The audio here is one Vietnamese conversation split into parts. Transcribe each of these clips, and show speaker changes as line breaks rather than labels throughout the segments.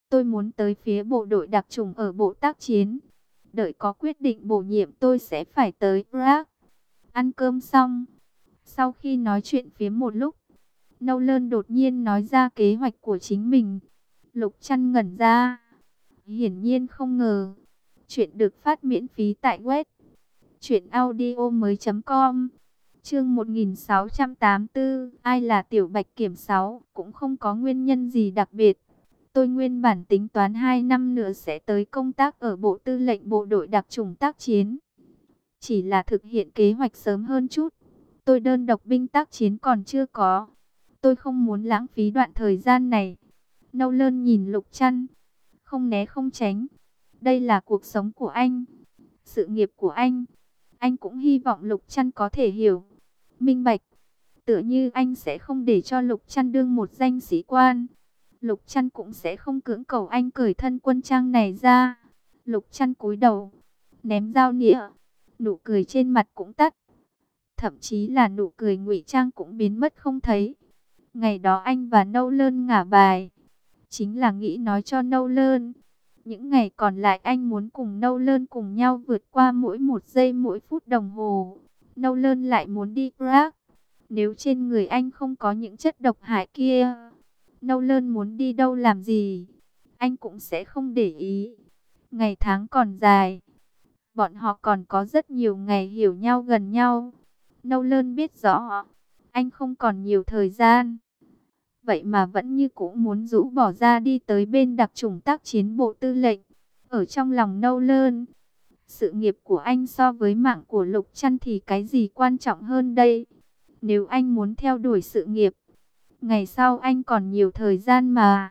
Tôi muốn tới phía bộ đội đặc chủng ở bộ tác chiến. Đợi có quyết định bổ nhiệm tôi sẽ phải tới Prague. Ăn cơm xong, sau khi nói chuyện phía một lúc, Nolan đột nhiên nói ra kế hoạch của chính mình. Lục Trăn ngẩn ra, hiển nhiên không ngờ. Chuyện được phát miễn phí tại web truyệnaudiomoi.com. Chương 1684, ai là Tiểu Bạch Kiểm 6, cũng không có nguyên nhân gì đặc biệt. Tôi nguyên bản tính toán 2 năm nữa sẽ tới công tác ở Bộ Tư lệnh Bộ đội đặc chủng tác chiến. Chỉ là thực hiện kế hoạch sớm hơn chút. Tôi đơn độc binh tác chiến còn chưa có. Tôi không muốn lãng phí đoạn thời gian này. Nolan nhìn Lục Trăn, không né không tránh. Đây là cuộc sống của anh, sự nghiệp của anh. Anh cũng hy vọng Lục Trăn có thể hiểu, minh bạch. Tựa như anh sẽ không để cho Lục Trăn đương một danh sĩ quan. Lục Trăn cũng sẽ không cưỡng cầu anh cởi thân quân trang này ra. Lục Trăn cúi đầu, ném dao nĩa, nụ cười trên mặt cũng tắt. Thậm chí là nụ cười ngụy trang cũng biến mất không thấy. Ngày đó anh và Nolan ngả bài, chính là nghĩ nói cho Nolan. Những ngày còn lại anh muốn cùng Nolan cùng nhau vượt qua mỗi một giây mỗi phút đồng hồ. Nolan lại muốn đi Prague. Nếu trên người anh không có những chất độc hại kia, Nolan muốn đi đâu làm gì, anh cũng sẽ không để ý. Ngày tháng còn dài, bọn họ còn có rất nhiều ngày hiểu nhau gần nhau. Nolan biết rõ, anh không còn nhiều thời gian. Vậy mà vẫn như cũ muốn rũ bỏ ra đi tới bên đặc chủng tác chiến Bộ Tư lệnh. Ở trong lòng Nolan, sự nghiệp của anh so với mạng của Lục Trăn thì cái gì quan trọng hơn đây? Nếu anh muốn theo đuổi sự nghiệp, ngày sau anh còn nhiều thời gian mà.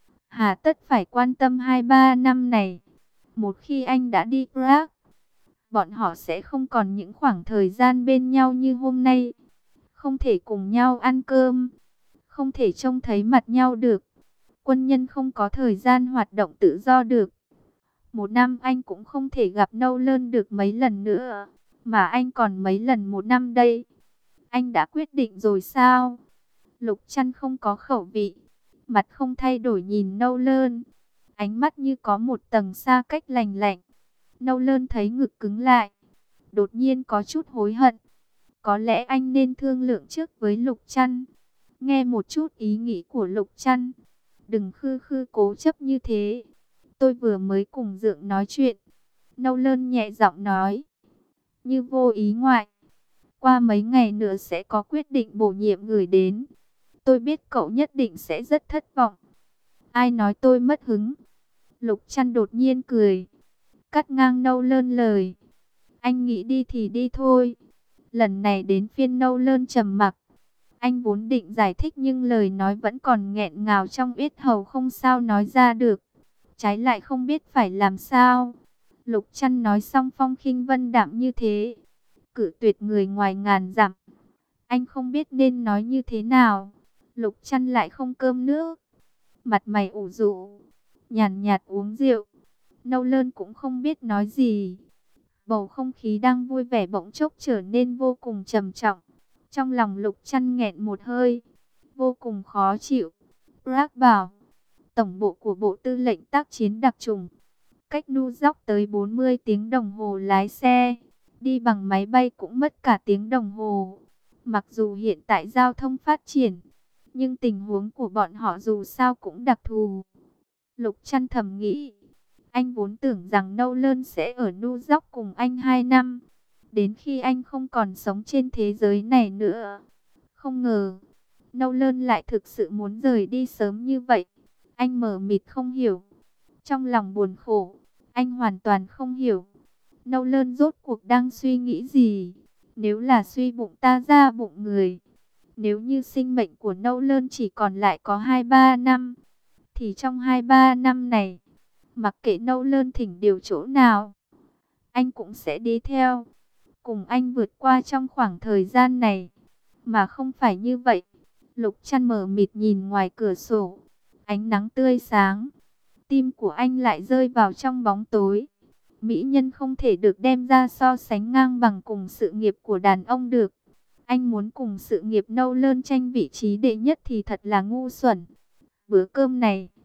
Hà tất phải quan tâm 2-3 năm này. Một khi anh đã đi Prague, bọn họ sẽ không còn những khoảng thời gian bên nhau như hôm nay. Không thể cùng nhau ăn cơm, không thể trông thấy mặt nhau được. Quân nhân không có thời gian hoạt động tự do được. Một năm anh cũng không thể gặp Nolan được mấy lần nữa. Mà anh còn mấy lần một năm đây? Anh đã quyết định rồi sao? Lục Trăn không có khẩu vị, mặt không thay đổi nhìn Nolan, ánh mắt như có một tầng xa cách lạnh lạnh. Nolan thấy ngực cứng lại, đột nhiên có chút hối hận. Có lẽ anh nên thương lượng trước với Lục Trăn, nghe một chút ý nghĩ của Lục Trăn. Đừng khư khư cố chấp như thế. Tôi vừa mới cùng Dượng nói chuyện. Nolan nhẹ giọng nói, như vô ý ngoại. Qua mấy ngày nữa sẽ có quyết định bổ nhiệm gửi đến. Tôi biết cậu nhất định sẽ rất thất vọng. Ai nói tôi mất hứng? Lục Trăn đột nhiên cười, cắt ngang Nolan lời. Anh nghĩ đi thì đi thôi. Lần này đến phiên Nolan trầm mặc. Anh vốn định giải thích nhưng lời nói vẫn còn nghẹn ngào trong yết hầu không sao nói ra được. Trái lại không biết phải làm sao. Lục Trăn nói xong phong khinh vân đạm như thế, cự tuyệt người ngoài ngàn dặm. Anh không biết nên nói như thế nào. Lục Trăn lại không cơm nước, mặt mày ủ rũ, nhàn nhạt uống rượu. Nolan cũng không biết nói gì. Bầu không khí đang vui vẻ bỗng chốc trở nên vô cùng trầm trọng. Trong lòng Lục Trăn nghẹn một hơi, vô cùng khó chịu. Prague bảo, tổng bộ của Bộ Tư lệnh tác chiến đặc chủng, cách New York tới 40 tiếng đồng hồ lái xe, đi bằng máy bay cũng mất cả tiếng đồng hồ. Mặc dù hiện tại giao thông phát triển, nhưng tình huống của bọn họ dù sao cũng đặc thù. Lục Trăn thầm nghĩ, anh vốn tưởng rằng Nolan sẽ ở New York cùng anh 2 năm, đến khi anh không còn sống trên thế giới này nữa. Không ngờ, Nolan lại thực sự muốn rời đi sớm như vậy. Anh mờ mịt không hiểu, trong lòng buồn khổ, anh hoàn toàn không hiểu. Nolan rốt cuộc đang suy nghĩ gì? Nếu là suy bụng ta ra bụng người, nếu như sinh mệnh của Nolan chỉ còn lại có 2-3 năm, thì trong 2-3 năm này, mặc kệ Nolan thỉnh điều chỗ nào, anh cũng sẽ đi theo, cùng anh vượt qua trong khoảng thời gian này. Mà không phải như vậy. Lục Trăn mờ mịt nhìn ngoài cửa sổ, ánh nắng tươi sáng, tim của anh lại rơi vào trong bóng tối. Mỹ nhân không thể được đem ra so sánh ngang bằng cùng sự nghiệp của đàn ông được. Anh muốn cùng sự nghiệp Nolan tranh vị trí đệ nhất thì thật là ngu xuẩn. Bữa cơm này,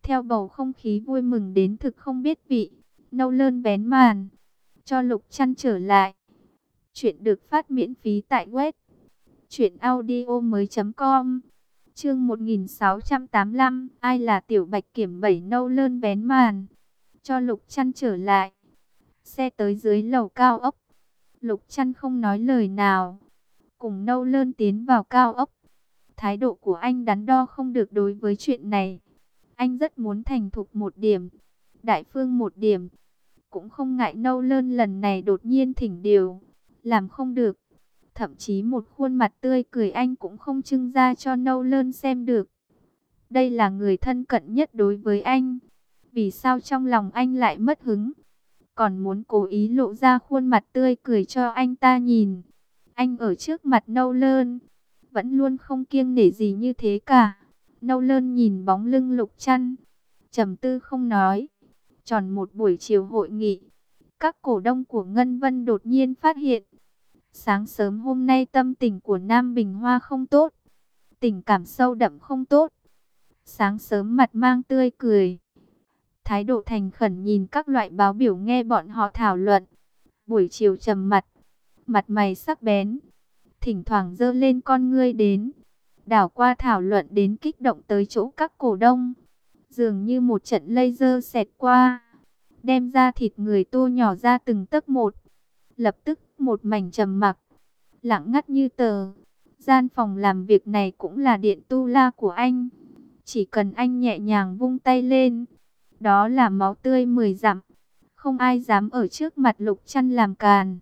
Theo bầu không khí vui mừng đến thực không biết vị, Nâu Lơn vén màn, cho Lục Trăn trở lại. Chuyện được phát miễn phí tại web truyệnaudiomoi.com. Chương 1685, ai là Tiểu Bạch Kiểm? 7. Nâu Lơn vén màn, cho Lục Trăn trở lại. Xe tới dưới lầu cao ốc. Lục Trăn không nói lời nào, cùng Nâu Lơn tiến vào cao ốc. Thái độ của anh đắn đo không được đối với chuyện này. Anh rất muốn thành thục một điểm, đại phương một điểm. Cũng không ngại Nâu Lơn lần này đột nhiên thỉnh điều, làm không được. Thậm chí một khuôn mặt tươi cười anh cũng không trưng ra cho Nâu Lơn xem được. Đây là người thân cận nhất đối với anh. Vì sao trong lòng anh lại mất hứng, còn muốn cố ý lộ ra khuôn mặt tươi cười cho anh ta nhìn? Anh ở trước mặt Nâu Lơn vẫn luôn không kiêng nể gì như thế cả. Nâu Lơn nhìn bóng lưng Lục Trăn, trầm tư không nói. Tròn một buổi chiều hội nghị, các cổ đông của Ngân Vân đột nhiên phát hiện, sáng sớm hôm nay tâm tình của Nam Bình Hoa không tốt, tình cảm sâu đậm không tốt. Sáng sớm mặt mang tươi cười, thái độ thành khẩn nhìn các loại báo biểu nghe bọn họ thảo luận. Buổi chiều trầm mặt, mặt mày sắc bén, thỉnh thoảng giơ lên con ngươi đến, đảo qua thảo luận đến kích động tới chỗ các cổ đông. Dường như một trận laser xẹt qua, đem ra thịt người tô nhỏ ra từng tấc một. Lập tức một mảnh trầm mặc, lặng ngắt như tờ. Gian phòng làm việc này cũng là điện tu la của anh. Chỉ cần anh nhẹ nhàng vung tay lên, đó là máu tươi 10 dặm. Không ai dám ở trước mặt Lục Trăn làm càn.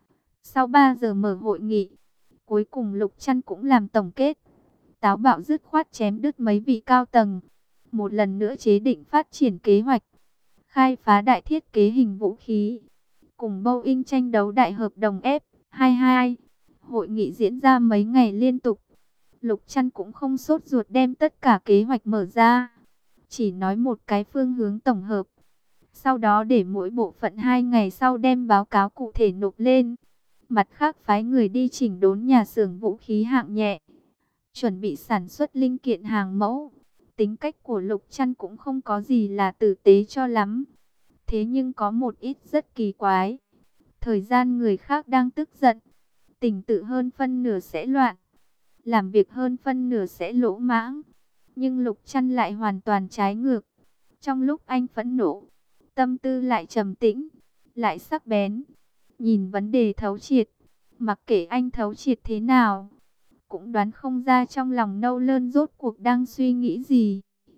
Sau 3 giờ mở hội nghị, cuối cùng Lục Trăn cũng làm tổng kết. Táo bạo dứt khoát chém đứt mấy vị cao tầng. Một lần nữa chế định phát triển kế hoạch, khai phá đại thiết kế hình vũ khí, cùng Boeing tranh đấu đại hợp đồng F-22. Hội nghị diễn ra mấy ngày liên tục. Lục Trăn cũng không sốt ruột đem tất cả kế hoạch mở ra, chỉ nói một cái phương hướng tổng hợp. Sau đó để mỗi bộ phận 2 ngày sau đem báo cáo cụ thể nộp lên. Mặt khác phái người đi chỉnh đốn nhà xưởng vũ khí hạng nhẹ, chuẩn bị sản xuất linh kiện hàng mẫu. Tính cách của Lục Trăn cũng không có gì là tử tế cho lắm. Thế nhưng có một ít rất kỳ quái. Thời gian người khác đang tức giận, tình tự hơn phân nửa sẽ loạn, làm việc hơn phân nửa sẽ lỗ mãng. Nhưng Lục Trăn lại hoàn toàn trái ngược. Trong lúc anh phẫn nộ, tâm tư lại trầm tĩnh, lại sắc bén, nhìn vấn đề thấu triệt. Mặc kệ anh thấu triệt thế nào, cũng đoán không ra trong lòng Nâu Lơn rốt cuộc đang suy nghĩ gì.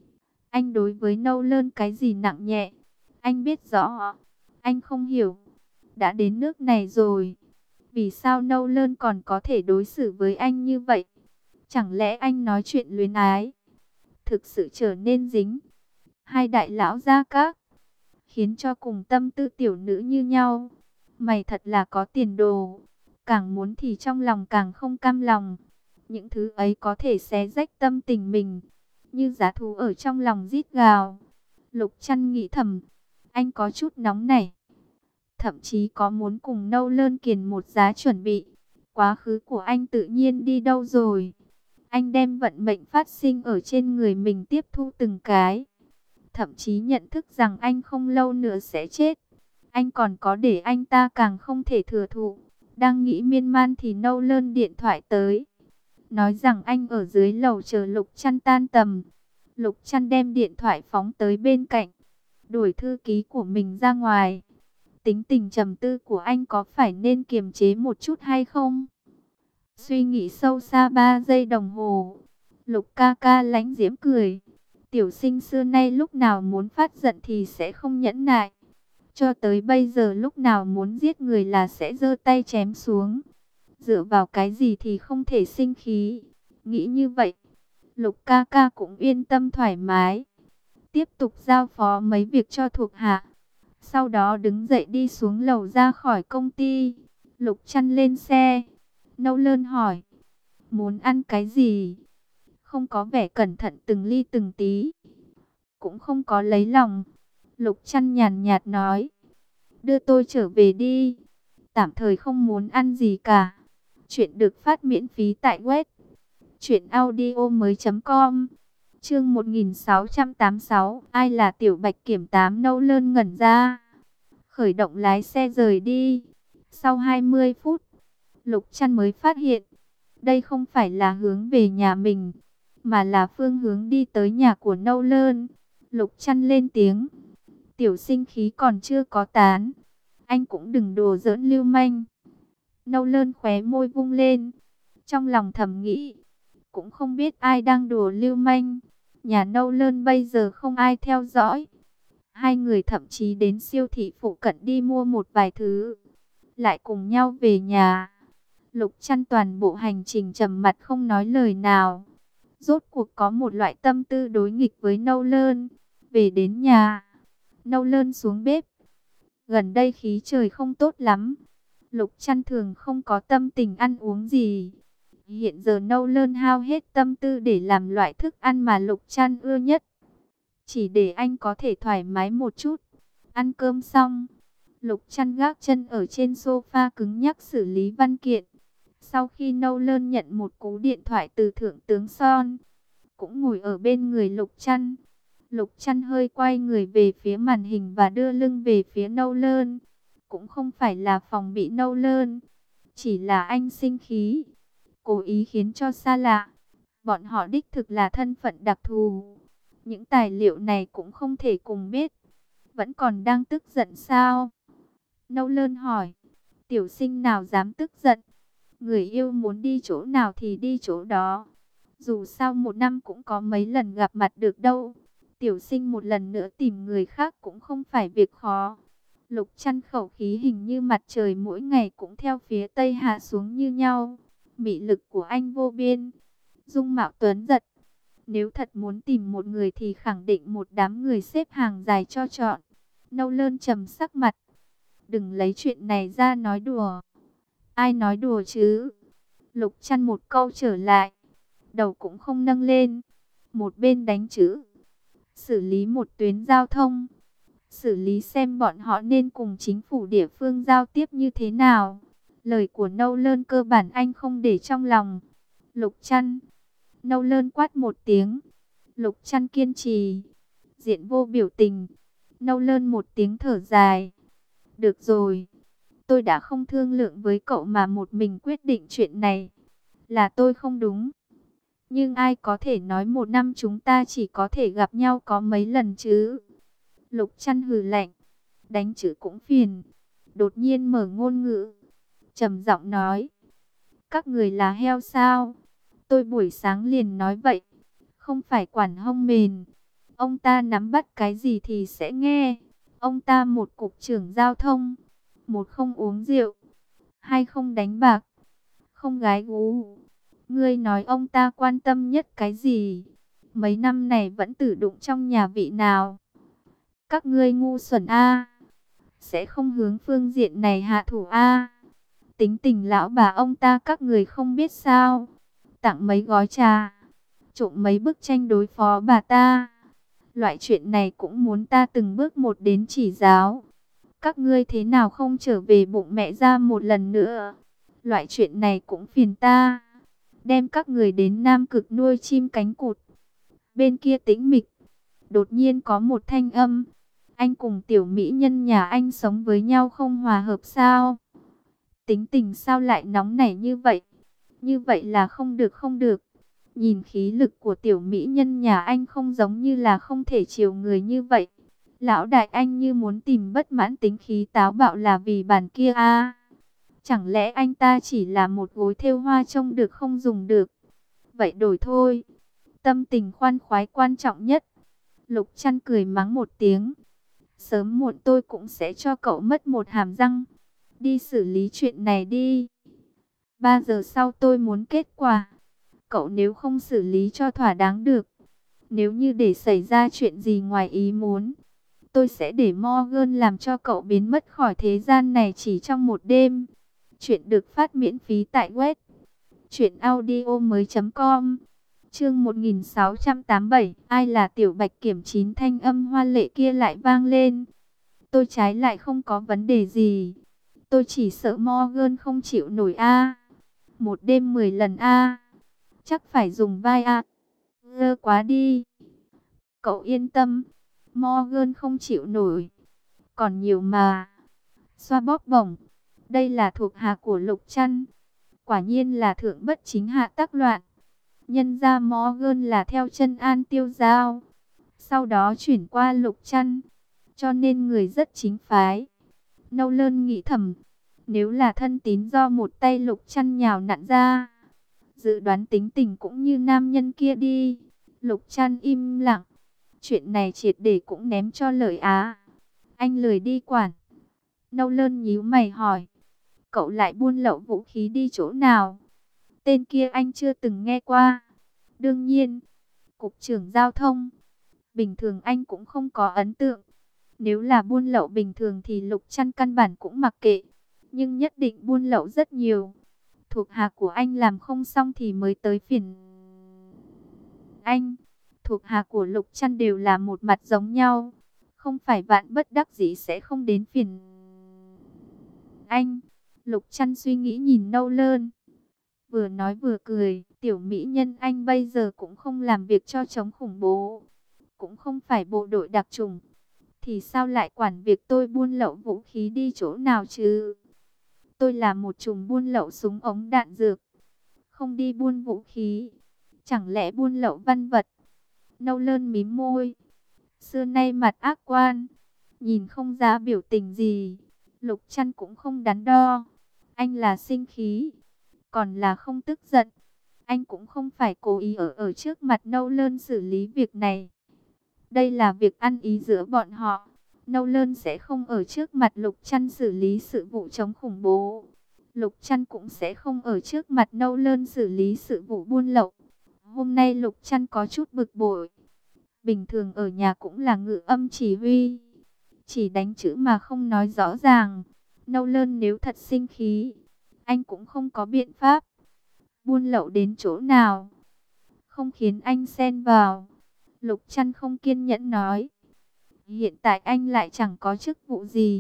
Anh đối với Nâu Lơn cái gì nặng nhẹ, anh biết rõ. Anh không hiểu, đã đến nước này rồi, vì sao Nâu Lơn còn có thể đối xử với anh như vậy? Chẳng lẽ anh nói chuyện luyến ái, thực sự trở nên dính hai đại lão gia các, khiến cho cùng tâm tư tiểu nữ như nhau? Mày thật là có tiền đồ. Càng muốn thì trong lòng càng không cam lòng. Những thứ ấy có thể xé rách tâm tình mình, như giá thú ở trong lòng rít gào. Lục Trăn nghĩ thầm, anh có chút nóng nảy, thậm chí có muốn cùng Nâu Lơn kiền một giá chuẩn bị. Quá khứ của anh tự nhiên đi đâu rồi? Anh đem vận mệnh phát sinh ở trên người mình tiếp thu từng cái, thậm chí nhận thức rằng anh không lâu nữa sẽ chết. Anh còn có để anh ta càng không thể thừa thụ. Đang nghĩ miên man thì Nâu Lơn điện thoại tới, nói rằng anh ở dưới lầu chờ Lục Trăn tan tầm. Lục Trăn đem điện thoại phóng tới bên cạnh, đuổi thư ký của mình ra ngoài. Tính tình trầm tư của anh có phải nên kiềm chế một chút hay không? Suy nghĩ sâu xa 3 giây đồng hồ, Lục ca ca lãnh diễm cười. Tiểu sinh xưa nay lúc nào muốn phát giận thì sẽ không nhẫn nại. Cho tới bây giờ lúc nào muốn giết người là sẽ giơ tay chém xuống. Dựa vào cái gì thì không thể sinh khí? Nghĩ như vậy, Lục ca ca cũng yên tâm thoải mái. Tiếp tục giao phó mấy việc cho thuộc hạ. Sau đó đứng dậy đi xuống lầu ra khỏi công ty. Lục Trăn lên xe. Nâu Lơn hỏi, muốn ăn cái gì? Không có vẻ cẩn thận từng ly từng tí, cũng không có lấy lòng. Lục Trăn nhàn nhạt nói, đưa tôi trở về đi. Tạm thời không muốn ăn gì cả. Chuyện được phát miễn phí tại web truyệnaudiomoi.com. Chương 1686, ai là Tiểu Bạch Kiểm 8? Nâu Lơn ngẩn ra, khởi động lái xe rời đi. Sau 20 phút, Lục Trăn mới phát hiện, đây không phải là hướng về nhà mình, mà là phương hướng đi tới nhà của Nâu Lơn. Lục Trăn lên tiếng, tiểu sinh khí còn chưa có tán, anh cũng đừng đùa giỡn lưu manh. Nâu Lơn khóe môi vung lên, trong lòng thầm nghĩ, cũng không biết ai đang đùa lưu manh. Nhà Nâu Lơn bây giờ không ai theo dõi. Hai người thậm chí đến siêu thị phụ cận đi mua một vài thứ, lại cùng nhau về nhà. Lục Trăn toàn bộ hành trình trầm mặt không nói lời nào. Rốt cuộc có một loại tâm tư đối nghịch với Nâu Lơn. Về đến nhà, Nâu Lơn xuống bếp. Gần đây khí trời không tốt lắm, Lục Trăn thường không có tâm tình ăn uống gì. Hiện giờ Nâu Lơn hao hết tâm tư để làm loại thức ăn mà Lục Trăn ưa nhất, chỉ để anh có thể thoải mái một chút. Ăn cơm xong, Lục Trăn gác chân ở trên sofa cứng nhắc xử lý văn kiện. Sau khi Nâu Lơn nhận một cú điện thoại từ Thượng tướng Son, cũng ngồi ở bên người Lục Trăn. Lục Trăn hơi quay người về phía màn hình và đưa lưng về phía Nâu Lơn. Cũng không phải là phòng bị Nâu Lơn, chỉ là anh sinh khí, cố ý khiến cho xa lạ. Bọn họ đích thực là thân phận đặc thù. Những tài liệu này cũng không thể cùng biết. Vẫn còn đang tức giận sao? Nâu Lơn hỏi. Tiểu sinh nào dám tức giận? Người yêu muốn đi chỗ nào thì đi chỗ đó. Dù sao một năm cũng có mấy lần gặp mặt được đâu. Tiểu sinh một lần nữa tìm người khác cũng không phải việc khó. Lục Trăn khẩu khí hình như mặt trời mỗi ngày cũng theo phía tây hạ xuống như nhau. Mị lực của anh vô biên, dung mạo tuấn giật. Nếu thật muốn tìm một người thì khẳng định một đám người xếp hàng dài cho chọn. Nâu Lơn trầm sắc mặt. Đừng lấy chuyện này ra nói đùa. Ai nói đùa chứ? Lục Trăn một câu trở lại, đầu cũng không nâng lên. Một bên đánh chữ, xử lý một tuyến giao thông, xử lý xem bọn họ nên cùng chính phủ địa phương giao tiếp như thế nào. Lời của Nâu Lơn cơ bản anh không để trong lòng. Lục Trăn. Nâu Lơn quát một tiếng. Lục Trăn kiên trì, diện vô biểu tình. Nâu Lơn một tiếng thở dài. Được rồi, tôi đã không thương lượng với cậu mà một mình quyết định chuyện này. Là tôi không đúng. Nhưng ai có thể nói một năm chúng ta chỉ có thể gặp nhau có mấy lần chứ? Lục Trăn hừ lạnh. Đánh chữ cũng phiền. Đột nhiên mở ngôn ngữ, trầm giọng nói. Các người là heo sao? Tôi buổi sáng liền nói vậy. Không phải quản hông mền. Ông ta nắm bắt cái gì thì sẽ nghe. Ông ta một cục trưởng giao thông. Một không uống rượu, hai không đánh bạc, không gái gú. Ngươi nói ông ta quan tâm nhất cái gì? Mấy năm này vẫn tử đụng trong nhà vị nào? Các ngươi ngu xuẩn a, sẽ không hướng phương diện này hạ thủ a. Tính tình lão bà ông ta các người không biết sao? Tặng mấy gói trà, trộm mấy bức tranh đối phó bà ta. Loại chuyện này cũng muốn ta từng bước một đến chỉ giáo. Các ngươi thế nào không trở về bụng mẹ ra một lần nữa? Loại chuyện này cũng phiền ta. Đem các người đến Nam Cực nuôi chim cánh cụt. Bên kia tĩnh mịch, đột nhiên có một thanh âm. Anh cùng tiểu mỹ nhân nhà anh sống với nhau không hòa hợp sao? Tính tình sao lại nóng nảy như vậy? Như vậy là không được không được. Nhìn khí lực của tiểu mỹ nhân nhà anh không giống như là không thể chiều người như vậy. Lão đại anh như muốn tìm bất mãn tính khí táo bạo là vì bản kia à? Chẳng lẽ anh ta chỉ là một gối thêu hoa trông được không dùng được? Vậy đổi thôi. Tâm tình khoan khoái quan trọng nhất. Lục Trăn cười mắng một tiếng. Sớm muộn tôi cũng sẽ cho cậu mất một hàm răng. Đi xử lý chuyện này đi. 3 giờ sau tôi muốn kết quả. Cậu nếu không xử lý cho thỏa đáng được, nếu như để xảy ra chuyện gì ngoài ý muốn, tôi sẽ để Morgan làm cho cậu biến mất khỏi thế gian này chỉ trong một đêm. Chuyện được phát miễn phí tại web truyệnaudiomoi.com. Chương 1687, ai là Tiểu Bạch Kiểm? 9 thanh âm hoa lệ kia lại vang lên. Tôi trái lại không có vấn đề gì. Tôi chỉ sợ Morgan không chịu nổi a. Một đêm 10 lần a. Chắc phải dùng vai a. Dơ quá đi. Cậu yên tâm, Morgan không chịu nổi. Còn nhiều mà. Xoa bóp bổng. Đây là thuộc hạ của Lục Trăn. Quả nhiên là thượng bất chính hạ tác loạn. Nhân ra Morgan là theo chân An Tiêu Giao. Sau đó chuyển qua Lục Trăn. Cho nên người rất chính phái. Nolan nghĩ thầm. Nếu là thân tín do một tay Lục Trăn nhào nặn ra. Dự đoán tính tình cũng như nam nhân kia đi. Lục Trăn im lặng. Chuyện này triệt để cũng ném cho Lợi Á. Anh lười đi quản. Nolan nhíu mày hỏi. Cậu lại buôn lậu vũ khí đi chỗ nào? Tên kia anh chưa từng nghe qua. Đương nhiên, cục trưởng giao thông. Bình thường anh cũng không có ấn tượng. Nếu là buôn lậu bình thường thì Lục Trăn căn bản cũng mặc kệ. Nhưng nhất định buôn lậu rất nhiều. Thuộc hạ của anh làm không xong thì mới tới phiền anh. Thuộc hạ của Lục Trăn đều là một mặt giống nhau. Không phải vạn bất đắc dĩ sẽ không đến phiền anh. Lục Trăn suy nghĩ nhìn Nolan. Vừa nói vừa cười. Tiểu mỹ nhân anh bây giờ cũng không làm việc cho chống khủng bố. Cũng không phải bộ đội đặc chủng. Thì sao lại quản việc tôi buôn lậu vũ khí đi chỗ nào chứ? Tôi là một chùm buôn lậu súng ống đạn dược. Không đi buôn vũ khí. Chẳng lẽ buôn lậu văn vật? Nolan mím môi. Xưa nay mặt ác quan. Nhìn không ra biểu tình gì. Lục Trăn cũng không đắn đo. Anh là sinh khí. Còn là không tức giận. Anh cũng không phải cố ý ở trước mặt Nolan xử lý việc này. Đây là việc ăn ý giữa bọn họ. Nolan sẽ không ở trước mặt Lục Trăn xử lý sự vụ chống khủng bố. Lục Trăn cũng sẽ không ở trước mặt Nolan xử lý sự vụ buôn lậu. Hôm nay Lục Trăn có chút bực bội. Bình thường ở nhà cũng là ngự âm chỉ huy. Chỉ đánh chữ mà không nói rõ ràng. Nolan nếu thật sinh khí, anh cũng không có biện pháp. Buôn lậu đến chỗ nào? Không khiến anh xen vào. Lục Trăn không kiên nhẫn nói. Hiện tại anh lại chẳng có chức vụ gì.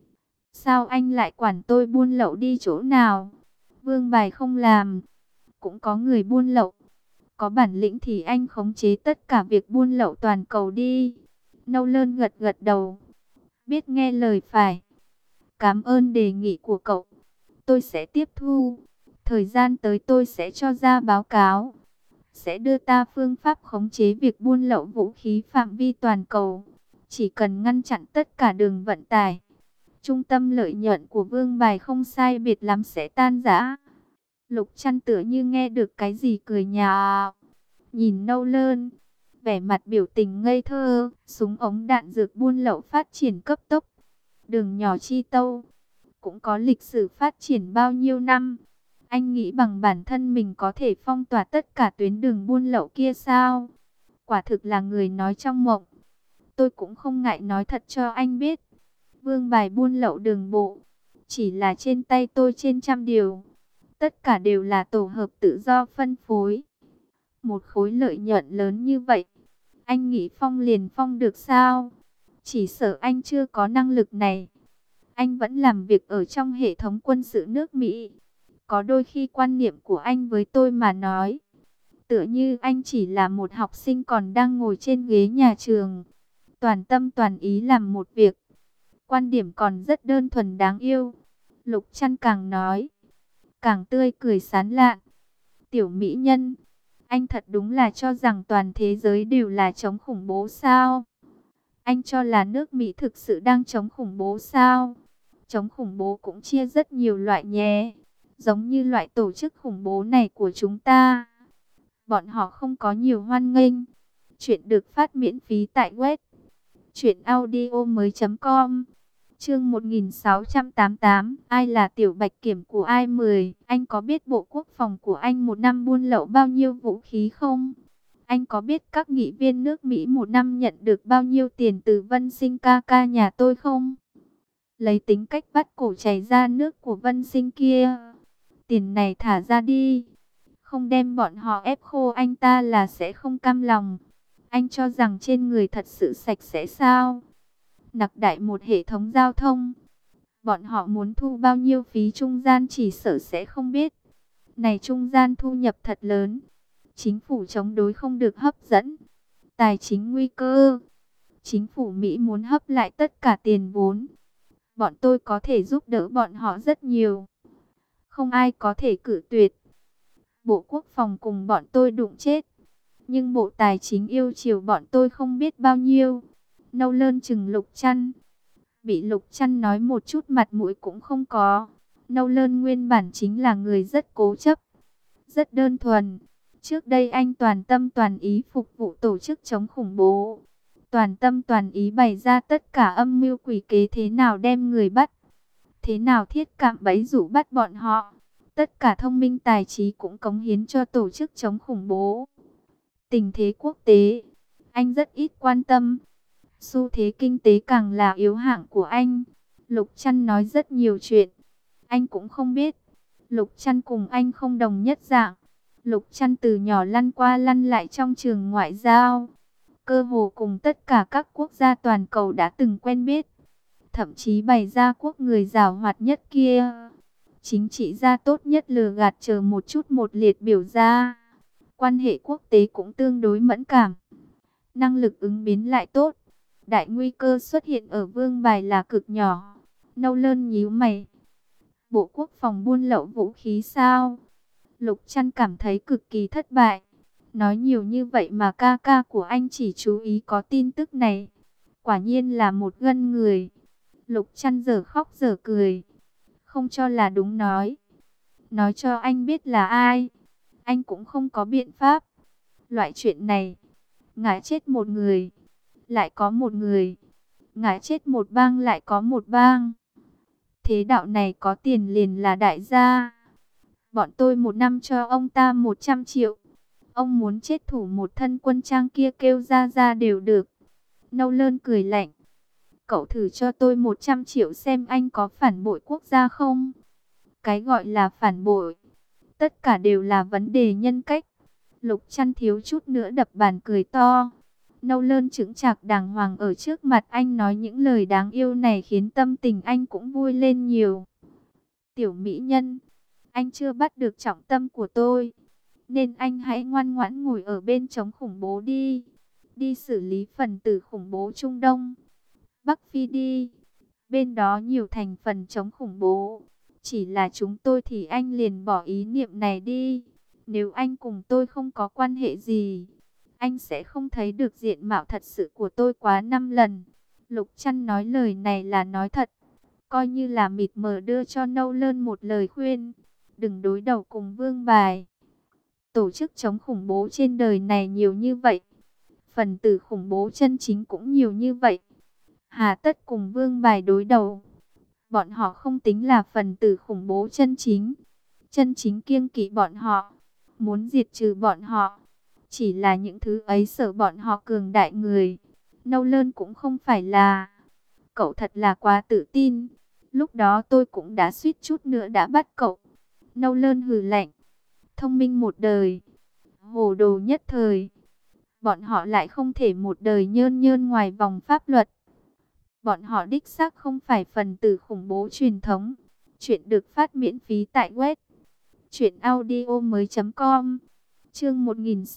Sao anh lại quản tôi buôn lậu đi chỗ nào? Vương Bài không làm. Cũng có người buôn lậu. Có bản lĩnh thì anh khống chế tất cả việc buôn lậu toàn cầu đi. Nolan gật gật đầu. Biết nghe lời phải. Cảm ơn đề nghị của cậu. Tôi sẽ tiếp thu. Thời gian tới tôi sẽ cho ra báo cáo. Sẽ đưa ta phương pháp khống chế việc buôn lậu vũ khí phạm vi toàn cầu. Chỉ cần ngăn chặn tất cả đường vận tải. Trung tâm lợi nhuận của Vương Bài không sai biệt lắm sẽ tan rã. Lục Trăn tựa như nghe được cái gì cười nhạo. Nhìn Nolan, vẻ mặt biểu tình ngây thơ. Súng ống đạn dược buôn lậu phát triển cấp tốc. Đường nhỏ chi tâu cũng có lịch sử phát triển bao nhiêu năm. Anh nghĩ bằng bản thân mình có thể phong tỏa tất cả tuyến đường buôn lậu kia sao? Quả thực là người nói trong mộng. Tôi cũng không ngại nói thật cho anh biết. Vương Bài buôn lậu đường bộ. Chỉ là trên tay tôi trên trăm điều. Tất cả đều là tổ hợp tự do phân phối. Một khối lợi nhuận lớn như vậy. Anh nghĩ phong liền phong được sao? Chỉ sợ anh chưa có năng lực này. Anh vẫn làm việc ở trong hệ thống quân sự nước Mỹ. Có đôi khi quan niệm của anh với tôi mà nói. Tựa như anh chỉ là một học sinh còn đang ngồi trên ghế nhà trường. Toàn tâm toàn ý làm một việc. Quan điểm còn rất đơn thuần đáng yêu. Lục Trăn càng nói, càng tươi cười sán lạn. Tiểu mỹ nhân, anh thật đúng là cho rằng toàn thế giới đều là chống khủng bố sao? Anh cho là nước Mỹ thực sự đang chống khủng bố sao? Chống khủng bố cũng chia rất nhiều loại nhé. Giống như loại tổ chức khủng bố này của chúng ta. Bọn họ không có nhiều hoan nghênh. Chuyện được phát miễn phí tại web truyệnaudiomoi.com. Chương 1688, ai là tiểu bạch kiểm của ai 10? Anh có biết Bộ Quốc phòng của anh một năm buôn lậu bao nhiêu vũ khí không? Anh có biết các nghị viên nước Mỹ một năm nhận được bao nhiêu tiền từ Vân Sinh ca ca nhà tôi không? Lấy tính cách bắt cổ chảy ra nước của Vân Sinh kia. Tiền này thả ra đi. Không đem bọn họ ép khô anh ta là sẽ không cam lòng. Anh cho rằng trên người thật sự sạch sẽ sao? Nặc đại một hệ thống giao thông. Bọn họ muốn thu bao nhiêu phí trung gian chỉ sợ sẽ không biết. Này trung gian thu nhập thật lớn. Chính phủ chống đối không được hấp dẫn. Tài chính nguy cơ. Chính phủ Mỹ muốn hấp lại tất cả tiền vốn. Bọn tôi có thể giúp đỡ bọn họ rất nhiều. Không ai có thể cự tuyệt. Bộ Quốc phòng cùng bọn tôi đụng chết. Nhưng Bộ Tài chính yêu chiều bọn tôi không biết bao nhiêu. Nâu Lơn chừng Lục Trăn. Bị Lục Trăn nói một chút mặt mũi cũng không có. Nâu Lơn nguyên bản chính là người rất cố chấp, rất đơn thuần. Trước đây anh toàn tâm toàn ý phục vụ tổ chức chống khủng bố. Toàn tâm toàn ý bày ra tất cả âm mưu quỷ kế thế nào đem người bắt. Thế nào thiết cạm bẫy dụ bắt bọn họ. Tất cả thông minh tài trí cũng cống hiến cho tổ chức chống khủng bố. Tình thế quốc tế, anh rất ít quan tâm. Xu thế kinh tế càng là yếu hạng của anh. Lục Trăn nói rất nhiều chuyện. Anh cũng không biết. Lục Trăn cùng anh không đồng nhất dạng. Lục Trăn từ nhỏ lăn qua lăn lại trong trường ngoại giao. Cơ hồ cùng tất cả các quốc gia toàn cầu đã từng quen biết. Thậm chí bày ra quốc người giàu hoạt nhất kia. Chính trị gia tốt nhất lừa gạt chờ một chút một liệt biểu ra. Quan hệ quốc tế cũng tương đối mẫn cảm. Năng lực ứng biến lại tốt. Đại nguy cơ xuất hiện ở Vương Bài là cực nhỏ. Nâu Lơn nhíu mày. Bộ Quốc phòng buôn lậu vũ khí sao? Lục Trăn cảm thấy cực kỳ thất bại. Nói nhiều như vậy mà ca ca của anh chỉ chú ý có tin tức này. Quả nhiên là một gân người. Lục Trăn giờ khóc giờ cười. Không cho là đúng nói. Nói cho anh biết là ai. Anh cũng không có biện pháp. Loại chuyện này. Ngã chết một người. Lại có một người. Ngã chết một bang lại có một bang. Thế đạo này có tiền liền là đại gia. Bọn tôi một năm cho ông ta 100 triệu. Ông muốn chết thủ một thân quân trang kia kêu ra đều được. Nâu Lơn cười lạnh. Cậu thử cho tôi 100 triệu xem anh có phản bội quốc gia không? Cái gọi là phản bội. Tất cả đều là vấn đề nhân cách. Lục Trăn thiếu chút nữa đập bàn cười to. Nâu Lơn chững chạc đàng hoàng ở trước mặt anh nói những lời đáng yêu này khiến tâm tình anh cũng vui lên nhiều. Tiểu mỹ nhân, anh chưa bắt được trọng tâm của tôi. Nên anh hãy ngoan ngoãn ngồi ở bên chống khủng bố đi. Đi xử lý phần tử khủng bố Trung Đông. Bắc Phi đi. Bên đó nhiều thành phần chống khủng bố. Chỉ là chúng tôi thì anh liền bỏ ý niệm này đi. Nếu anh cùng tôi không có quan hệ gì, anh sẽ không thấy được diện mạo thật sự của tôi quá 5 lần. Lục Trăn nói lời này là nói thật. Coi như là mịt mờ đưa cho Nâu Lơn một lời khuyên. Đừng đối đầu cùng Vương Bài. Tổ chức chống khủng bố trên đời này nhiều như vậy. Phần tử khủng bố chân chính cũng nhiều như vậy. Hà tất cùng Vương Bài đối đầu. Bọn họ không tính là phần tử khủng bố chân chính. Chân chính kiêng kỵ bọn họ. Muốn diệt trừ bọn họ. Chỉ là những thứ ấy sợ bọn họ cường đại người. Nâu Lơn cũng không phải là. Cậu thật là quá tự tin. Lúc đó tôi cũng đã suýt chút nữa đã bắt cậu. Nâu Lơn hừ lạnh. Thông minh một đời. Hồ đồ nhất thời. Bọn họ lại không thể một đời nhơn nhơn ngoài vòng pháp luật. Bọn họ đích xác không phải phần tử khủng bố truyền thống. Chuyện được phát miễn phí tại web truyệnaudiomoi.com. Chương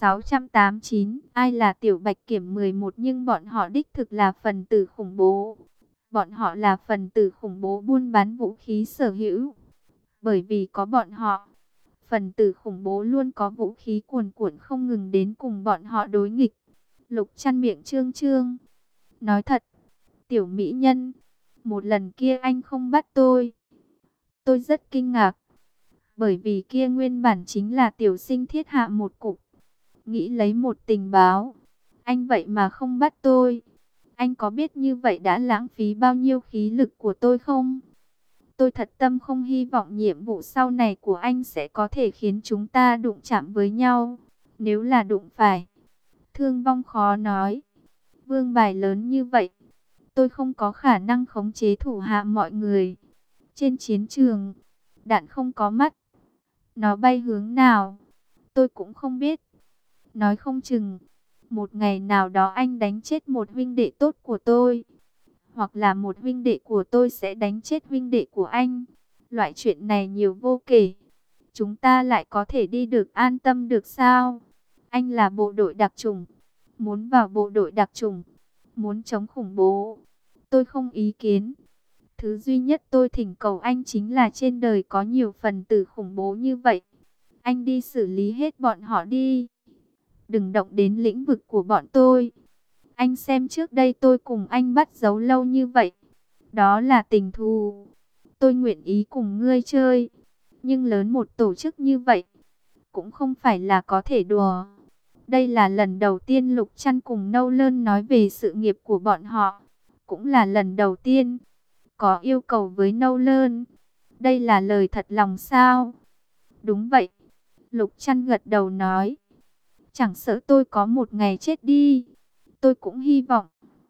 1689, ai là Tiểu Bạch Kiểm 11 nhưng bọn họ đích thực là phần tử khủng bố. Bọn họ là phần tử khủng bố buôn bán vũ khí sở hữu. Bởi vì có bọn họ, phần tử khủng bố luôn có vũ khí cuồn cuộn không ngừng đến cùng bọn họ đối nghịch. Lục Trăn miệng trương trương. Nói thật, tiểu mỹ nhân, một lần kia anh không bắt tôi. Tôi rất kinh ngạc. Bởi vì kia nguyên bản chính là tiểu sinh thiết hạ một cục. Nghĩ lấy một tình báo. Anh vậy mà không bắt tôi. Anh có biết như vậy đã lãng phí bao nhiêu khí lực của tôi không? Tôi thật tâm không hy vọng nhiệm vụ sau này của anh sẽ có thể khiến chúng ta đụng chạm với nhau. Nếu là đụng phải, thương vong khó nói. Vương Bài lớn như vậy, tôi không có khả năng khống chế thủ hạ mọi người. Trên chiến trường, đạn không có mắt. Nó bay hướng nào, tôi cũng không biết. Nói không chừng, một ngày nào đó anh đánh chết một huynh đệ tốt của tôi. Hoặc là một huynh đệ của tôi sẽ đánh chết huynh đệ của anh. Loại chuyện này nhiều vô kể. Chúng ta lại có thể đi được an tâm được sao? Anh là bộ đội đặc chủng, muốn vào bộ đội đặc chủng, muốn chống khủng bố. Tôi không ý kiến. Thứ duy nhất tôi thỉnh cầu anh chính là trên đời có nhiều phần tử khủng bố như vậy. Anh đi xử lý hết bọn họ đi. Đừng động đến lĩnh vực của bọn tôi. Anh xem trước đây tôi cùng anh bắt giấu lâu như vậy. Đó là tình thù. Tôi nguyện ý cùng ngươi chơi. Nhưng lớn một tổ chức như vậy, cũng không phải là có thể đùa. Đây là lần đầu tiên Lục Trăn cùng Nâu Lơn nói về sự nghiệp của bọn họ. Cũng là lần đầu tiên có yêu cầu với Nâu Lơn. Đây là lời thật lòng sao? Đúng vậy. Lục Trăn gật đầu nói. Chẳng sợ tôi có một ngày chết đi, tôi cũng hy vọng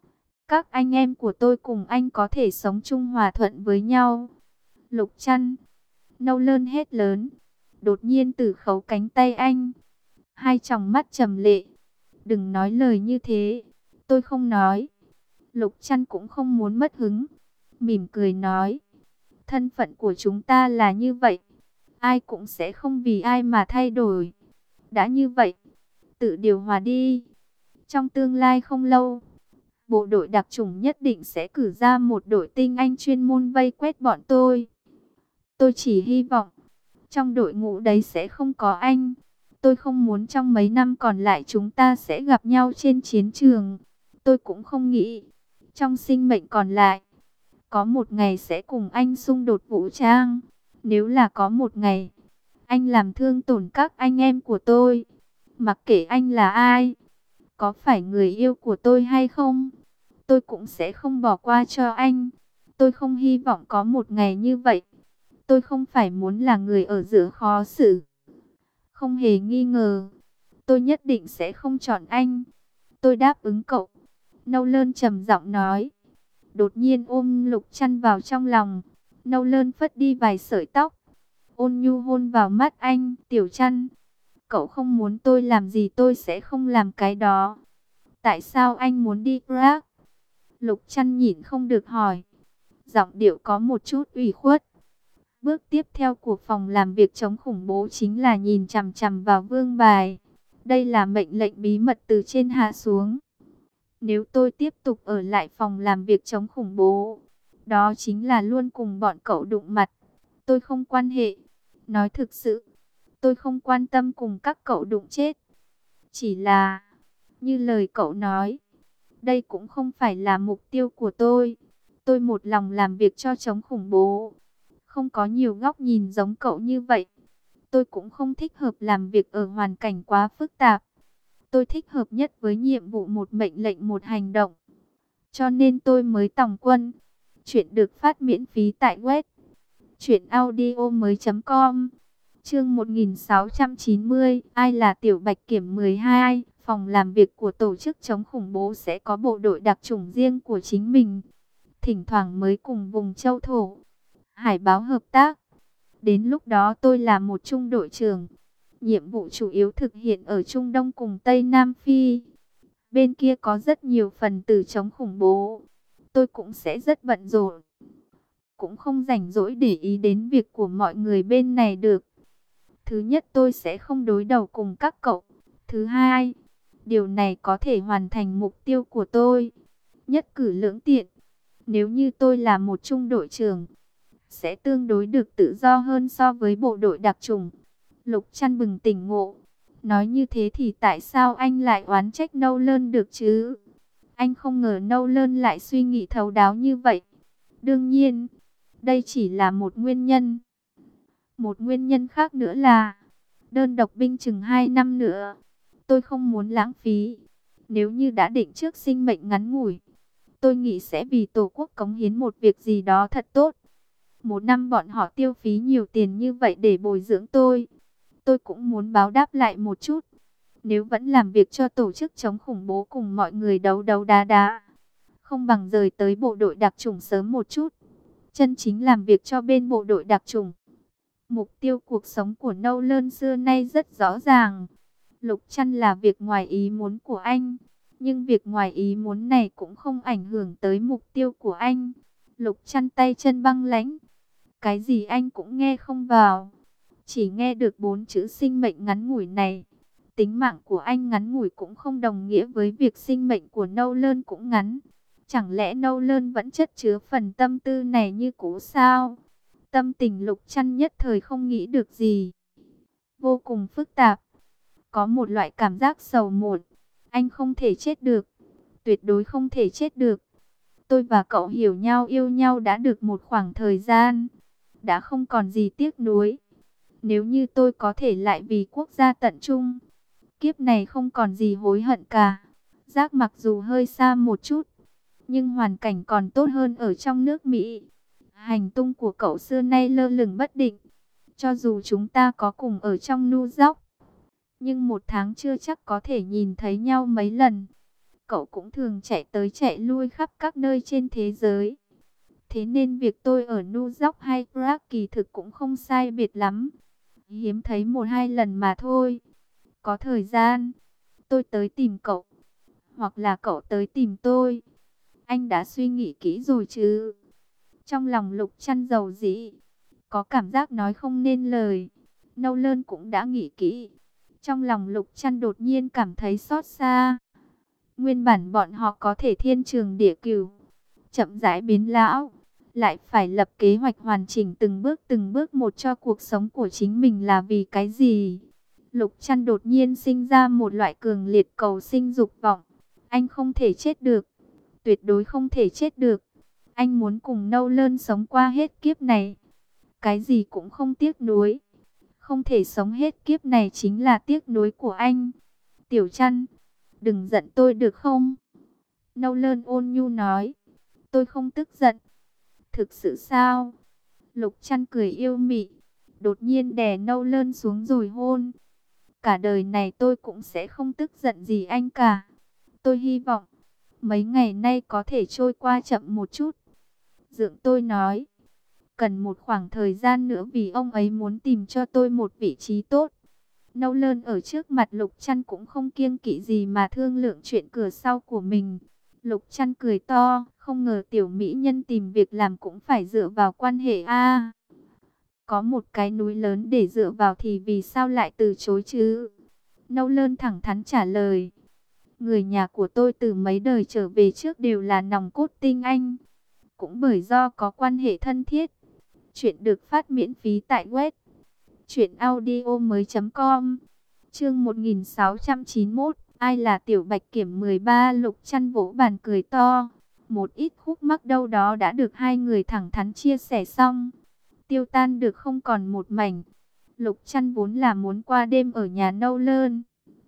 các anh em của tôi cùng anh có thể sống chung hòa thuận với nhau. Lục Trăn, Nâu Lơn hét lớn, đột nhiên từ khấu cánh tay anh. Hai tròng mắt trầm lệ. Đừng nói lời như thế, tôi không nói. Lục Trăn cũng không muốn mất hứng, mỉm cười nói. Thân phận của chúng ta là như vậy, ai cũng sẽ không vì ai mà thay đổi. Đã như vậy, tự điều hòa đi. Trong tương lai không lâu, bộ đội đặc chủng nhất định sẽ cử ra một đội tinh anh chuyên môn vây quét bọn tôi. Tôi chỉ hy vọng trong đội ngũ đấy sẽ không có anh. Tôi không muốn trong mấy năm còn lại chúng ta sẽ gặp nhau trên chiến trường. Tôi cũng không nghĩ trong sinh mệnh còn lại có một ngày sẽ cùng anh xung đột vũ trang. Nếu là có một ngày anh làm thương tổn các anh em của tôi, mặc kệ anh là ai, có phải người yêu của tôi hay không, tôi cũng sẽ không bỏ qua cho anh. Tôi không hy vọng có một ngày như vậy. Tôi không phải muốn là người ở giữa khó xử. Không hề nghi ngờ, tôi nhất định sẽ không chọn anh. Tôi đáp ứng cậu. Nâu Lơn trầm giọng nói. Đột nhiên ôm Lục Trăn vào trong lòng. Nâu Lơn phất đi vài sợi tóc, ôn nhu hôn vào mắt anh. Tiểu Trăn, cậu không muốn tôi làm gì tôi sẽ không làm cái đó. Tại sao anh muốn đi Prague? Lục Trăn nhịn không được hỏi. Giọng điệu có một chút ủy khuất. Bước tiếp theo của phòng làm việc chống khủng bố chính là nhìn chằm chằm vào vương bài. Đây là mệnh lệnh bí mật từ trên hạ xuống. Nếu tôi tiếp tục ở lại phòng làm việc chống khủng bố, đó chính là luôn cùng bọn cậu đụng mặt. Tôi không quan hệ. Nói thực sự, tôi không quan tâm cùng các cậu đụng chết. Chỉ là, như lời cậu nói, đây cũng không phải là mục tiêu của tôi. Tôi một lòng làm việc cho chống khủng bố. Không có nhiều góc nhìn giống cậu như vậy. Tôi cũng không thích hợp làm việc ở hoàn cảnh quá phức tạp. Tôi thích hợp nhất với nhiệm vụ một mệnh lệnh một hành động. Cho nên tôi mới tòng quân. Chuyện được phát miễn phí tại web truyệnaudiomoi.com. Chương 1690, ai là Tiểu Bạch Kiểm 12, phòng làm việc của tổ chức chống khủng bố sẽ có bộ đội đặc chủng riêng của chính mình. Thỉnh thoảng mới cùng vùng châu thổ hải báo hợp tác. Đến lúc đó tôi là một trung đội trưởng. Nhiệm vụ chủ yếu thực hiện ở Trung Đông cùng Tây Nam Phi. Bên kia có rất nhiều phần tử chống khủng bố. Tôi cũng sẽ rất bận rộn. Cũng không rảnh rỗi để ý đến việc của mọi người bên này được. Thứ nhất, tôi sẽ không đối đầu cùng các cậu. Thứ hai, điều này có thể hoàn thành mục tiêu của tôi. Nhất cử lưỡng tiện. Nếu như tôi là một trung đội trưởng, sẽ tương đối được tự do hơn so với bộ đội đặc chủng. Lục Trăn bừng tỉnh ngộ. Nói như thế thì tại sao anh lại oán trách Nâu Lơn được chứ? Anh không ngờ Nâu Lơn lại suy nghĩ thấu đáo như vậy. Đương nhiên, đây chỉ là một nguyên nhân. Một nguyên nhân khác nữa là, đơn độc binh chừng 2 năm nữa, tôi không muốn lãng phí. Nếu như đã định trước sinh mệnh ngắn ngủi, tôi nghĩ sẽ vì Tổ quốc cống hiến một việc gì đó thật tốt. Một năm bọn họ tiêu phí nhiều tiền như vậy để bồi dưỡng tôi cũng muốn báo đáp lại một chút. Nếu vẫn làm việc cho tổ chức chống khủng bố cùng mọi người đấu đấu đá đá, không bằng rời tới bộ đội đặc chủng sớm một chút, chân chính làm việc cho bên bộ đội đặc chủng. Mục tiêu cuộc sống của Nâu Lơn xưa nay rất rõ ràng. Lục Trăn là việc ngoài ý muốn của anh, nhưng việc ngoài ý muốn này cũng không ảnh hưởng tới mục tiêu của anh. Lục Trăn tay chân băng lãnh, cái gì anh cũng nghe không vào, chỉ nghe được 4 chữ sinh mệnh ngắn ngủi này. tính mạng của anh ngắn ngủi cũng không đồng nghĩa với việc sinh mệnh của Nolan cũng ngắn. Chẳng lẽ Nolan vẫn chất chứa phần tâm tư này như cũ sao? Tâm tình Lục Trăn nhất thời không nghĩ được gì. Vô cùng phức tạp. Có một loại cảm giác sầu muộn. Anh không thể chết được. Tuyệt đối không thể chết được. Tôi và cậu hiểu nhau yêu nhau đã được một khoảng thời gian. Đã không còn gì tiếc nuối. Nếu như tôi có thể lại vì quốc gia tận trung, kiếp này không còn gì hối hận cả. Giác mặc dù hơi xa một chút, nhưng hoàn cảnh còn tốt hơn ở trong nước Mỹ. Hành tung của cậu xưa nay lơ lửng bất định. Cho dù chúng ta có cùng ở trong New York, nhưng một tháng chưa chắc có thể nhìn thấy nhau mấy lần. Cậu cũng thường chạy tới chạy lui khắp các nơi trên thế giới. Thế nên việc tôi ở New York hay Prague kỳ thực cũng không sai biệt lắm. Hiếm thấy một hai lần mà thôi. Có thời gian, tôi tới tìm cậu. Hoặc là cậu tới tìm tôi. Anh đã suy nghĩ kỹ rồi chứ? Trong lòng Lục Trăn dầu dĩ. Có cảm giác nói không nên lời. Nolan cũng đã nghĩ kỹ. Trong lòng Lục Trăn đột nhiên cảm thấy xót xa. Nguyên bản bọn họ có thể thiên trường địa cửu, chậm rãi biến lão, lại phải lập kế hoạch hoàn chỉnh từng bước một cho cuộc sống của chính mình là vì cái gì? Lục Trăn đột nhiên sinh ra một loại cường liệt cầu sinh dục vọng. Anh không thể chết được, tuyệt đối không thể chết được. Anh muốn cùng Nolan sống qua hết kiếp này, cái gì cũng không tiếc nuối. Không thể sống hết kiếp này chính là tiếc nuối của anh. Tiểu Trăn, đừng giận tôi được không? Nolan ôn nhu nói. Tôi không tức giận. Thực sự sao? Lục Trăn cười yêu mị, đột nhiên đè Nolan xuống rồi hôn. Cả đời này tôi cũng sẽ không tức giận gì anh cả. Tôi hy vọng mấy ngày nay có thể trôi qua chậm một chút. Dượng tôi nói, cần một khoảng thời gian nữa vì ông ấy muốn tìm cho tôi một vị trí tốt. Nolan ở trước mặt Lục Trăn cũng không kiêng kỵ gì mà thương lượng chuyện cửa sau của mình. Lục Trăn cười to, không ngờ tiểu mỹ nhân tìm việc làm cũng phải dựa vào quan hệ a. Có một cái núi lớn để dựa vào thì vì sao lại từ chối chứ? Nolan thẳng thắn trả lời. Người nhà của tôi từ mấy đời trở về trước đều là nòng cốt tinh anh. Cũng bởi do có quan hệ thân thiết. Chuyện được phát miễn phí tại web truyệnaudiomoi.com. Chương 1691. Ai là Tiểu Bạch Kiểm 13? Lục Trăn vỗ bàn cười to. Một ít khúc mắc đâu đó đã được hai người thẳng thắn chia sẻ xong, tiêu tan được không còn một mảnh. Lục Trăn vốn là muốn qua đêm ở nhà Nolan.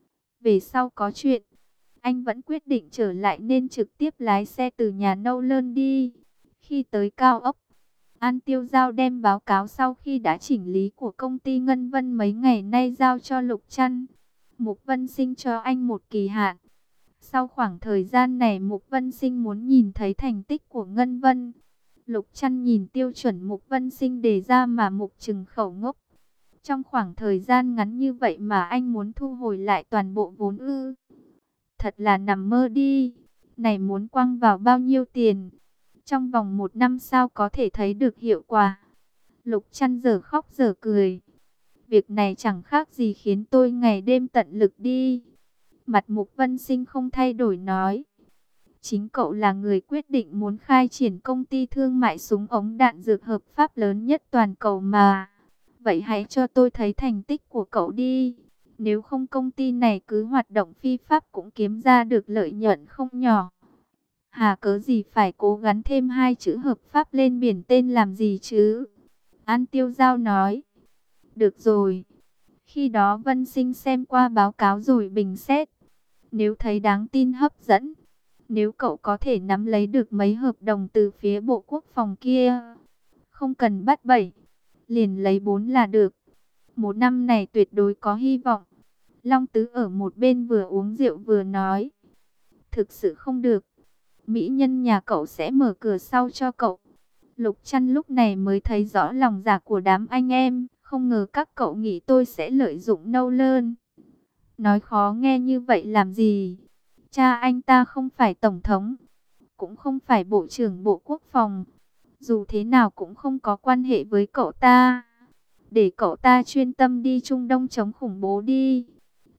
Về sau có chuyện, anh vẫn quyết định trở lại nên trực tiếp lái xe từ nhà Nolan đi. Khi tới cao ốc, An Tiêu Giao đem báo cáo sau khi đã chỉnh lý của công ty Ngân Vân mấy ngày nay giao cho Lục Trăn. Mục Vân Sinh cho anh một kỳ hạn. Sau khoảng thời gian này Mục Vân Sinh muốn nhìn thấy thành tích của Ngân Vân. Lục Trăn nhìn tiêu chuẩn Mục Vân Sinh đề ra mà Mục Trừng khẩu ngốc. Trong khoảng thời gian ngắn như vậy mà anh muốn thu hồi lại toàn bộ vốn ư? Thật là nằm mơ đi. Này muốn quăng vào bao nhiêu tiền? Trong vòng 1 năm sao có thể thấy được hiệu quả? Lục Trăn giờ khóc giờ cười. Việc này chẳng khác gì khiến tôi ngày đêm tận lực đi. Mặt Mục Vân Sinh không thay đổi nói. Chính cậu là người quyết định muốn khai triển công ty thương mại súng ống đạn dược hợp pháp lớn nhất toàn cầu mà. Vậy hãy cho tôi thấy thành tích của cậu đi. Nếu không công ty này cứ hoạt động phi pháp cũng kiếm ra được lợi nhuận không nhỏ. Hà cớ gì phải cố gắng thêm 2 chữ hợp pháp lên biển tên làm gì chứ? An Tiêu Giao nói. Được rồi. Khi đó Vân Sinh xem qua báo cáo rồi bình xét. Nếu thấy đáng tin hấp dẫn, nếu cậu có thể nắm lấy được mấy hợp đồng từ phía Bộ Quốc phòng kia, không cần bắt 7, liền lấy 4 là được. 1 năm này tuyệt đối có hy vọng. Long Tứ ở một bên vừa uống rượu vừa nói. Thực sự không được, mỹ nhân nhà cậu sẽ mở cửa sau cho cậu. Lục Trăn lúc này mới thấy rõ lòng dạ của đám anh em. Không ngờ các cậu nghĩ tôi sẽ lợi dụng Nolan. Nói khó nghe như vậy làm gì? Cha anh ta không phải tổng thống, cũng không phải bộ trưởng Bộ Quốc phòng. Dù thế nào cũng không có quan hệ với cậu ta. Để cậu ta chuyên tâm đi Trung Đông chống khủng bố đi.